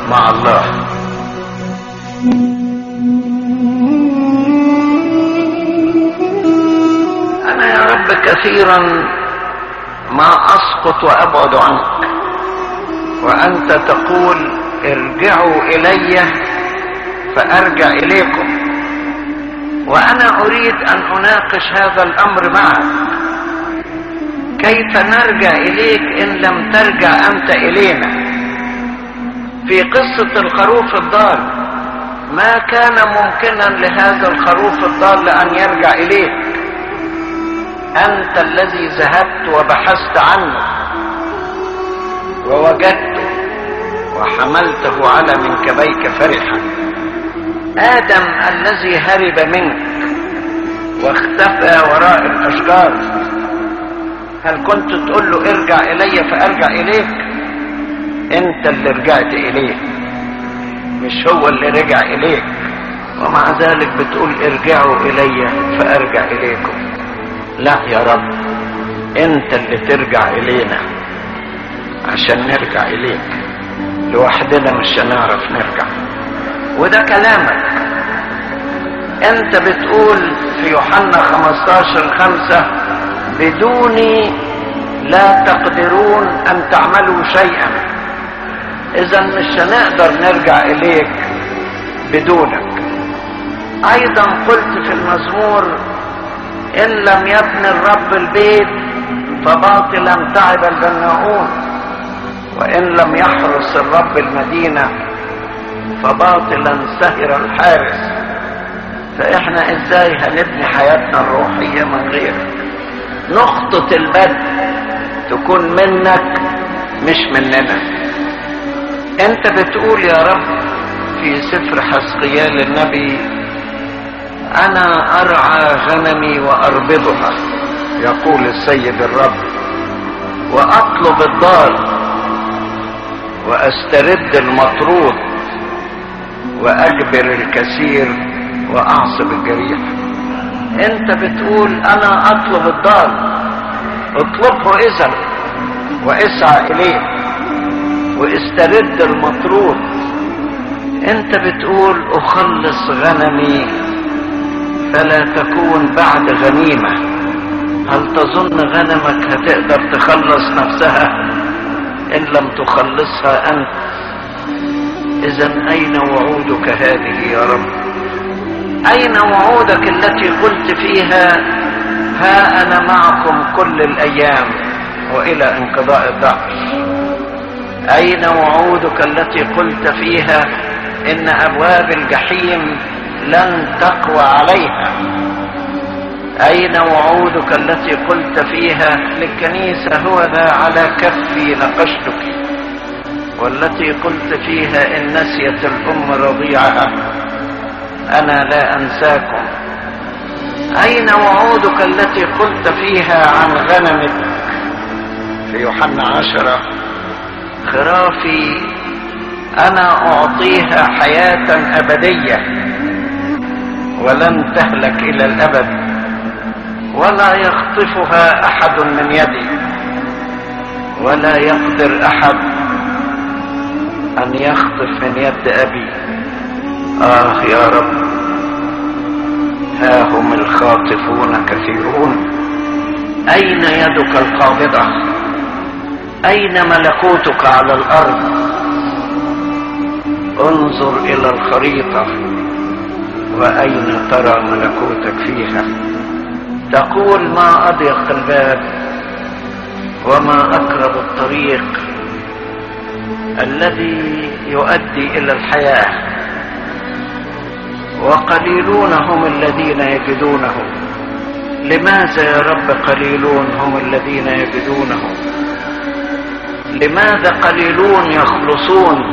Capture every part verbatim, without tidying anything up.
مع الله. أنا يا رب كثيرا ما أسقط وأبعد عنك، وأنت تقول ارجعوا إلي فأرجع إليكم، وأنا أريد أن أناقش هذا الأمر معك. كيف نرجع إليك إن لم ترجع أنت إلينا؟ في قصة الخروف الضال ما كان ممكنا لهذا الخروف الضال أن يرجع إليك، أنت الذي ذهبت وبحثت عنه ووجدته وحملته على منكبيك فرحا. آدم الذي هرب منك واختفى وراء الأشجار، هل كنت تقول له ارجع إلي فأرجع إليك؟ أنت اللي رجعت إليه، مش هو اللي رجع إليك، ومع ذلك بتقول ارجعوا إلي فأرجع إليكم. لا يا رب، أنت اللي ترجع إلينا عشان نرجع إليك، لوحدنا مش هنعرف نرجع. وده كلامك. أنت بتقول في يوحنا خمستاشر خمسة بدوني لا تقدرون أن تعملوا شيئا. إذا مش هنقدر نرجع إليك بدونك. أيضا قلت في المزمور إن لم يبني الرب البيت فباطلا تعب البناؤون، وإن لم يحرس الرب المدينة فباطلا سهر الحارس. فإحنا إزاي هنبني حياتنا الروحية من غيرك؟ نقطة البدء تكون منك مش مننا. انت بتقول يا رب في سفر حزقيال النبي انا ارعى غنمي واربضها، يقول السيد الرب، واطلب الضال واسترد المطرود واجبر الكثير واعصب الجريح. انت بتقول انا اطلب الضال، اطلبه اذا واسعى اليه واسترد المطرود. انت بتقول اخلص غنمي فلا تكون بعد غنيمة. هل تظن غنمك هتقدر تخلص نفسها ان لم تخلصها انت؟ اذن اين وعودك هذه يا رب؟ اين وعودك التي قلت فيها ها انا معكم كل الايام والى انقضاء الدهر؟ اين وعودك التي قلت فيها ان ابواب الجحيم لن تقوى عليها؟ اين وعودك التي قلت فيها للكنيسة هو ذا على كفي نقشتك، والتي قلت فيها ان نسيت الام رضيعها انا لا انساكم؟ اين وعودك التي قلت فيها عن غنمك في يوحنا عشرة خرافي انا اعطيها حياة ابدية ولن تهلك الى الابد ولا يخطفها احد من يدي ولا يقدر احد ان يخطف من يد ابي. آه يا رب، ها هم الخاطفون كثيرون. أين يدك القابضة؟ أين ملكوتك على الأرض؟ انظر إلى الخريطة وأين ترى ملكوتك فيها؟ تقول ما أضيق الباب وما أقرب الطريق الذي يؤدي إلى الحياة، وقليلون هم الذين يجدونه. لماذا يا رب قليلون هم الذين يجدونه؟ لماذا قليلون يخلصون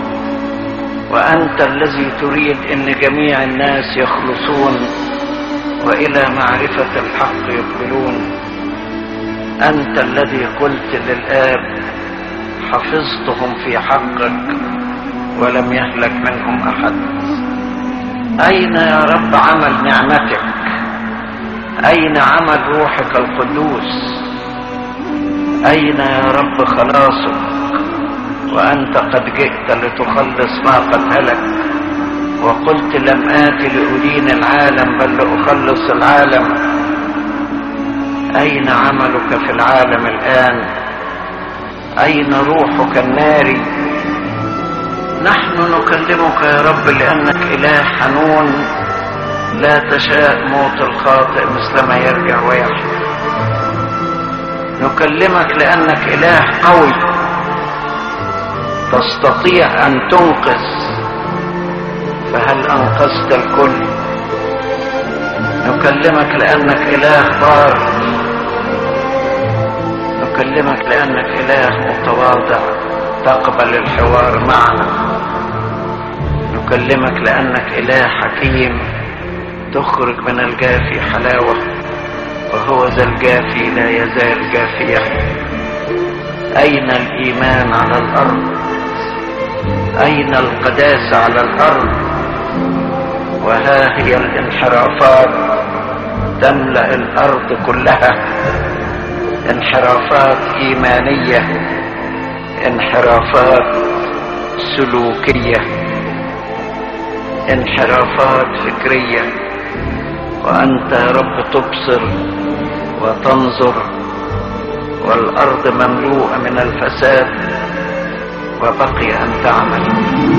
وأنت الذي تريد أن جميع الناس يخلصون وإلى معرفة الحق يقبلون؟ أنت الذي قلت للآب حفظتهم في حقك ولم يهلك منهم أحد. أين يا رب عمل نعمتك؟ أين عمل روحك القدوس؟ أين يا رب خلاصك؟ وأنت قد جئت لتخلص ما قد هلك، وقلت لم آت لأدين العالم بل لأخلص العالم. أين عملك في العالم الآن؟ أين روحك الناري؟ نحن نكلمك يا رب لأنك إله حنون، لا تشاء موت الخاطئ مثلما يرجع ويحيا. نكلمك لأنك إله قوي تستطيع أن تنقذ، فهل أنقذت الكل؟ نكلمك لأنك إله بار، نكلمك لأنك إله متواضع تقبل الحوار معنا. نكلمك لأنك إله حكيم تخرج من الجافي حلاوة، وهو ذا الجافي لا يزال جافيا. أين الإيمان على الأرض؟ أين القداسة على الأرض؟ وها هي الانحرافات تملأ الأرض كلها، انحرافات إيمانية، انحرافات سلوكية، انحرافات فكرية. وأنت يا رب تبصر وتنظر، والأرض مملوءة من الفساد وبقي أن تعمل.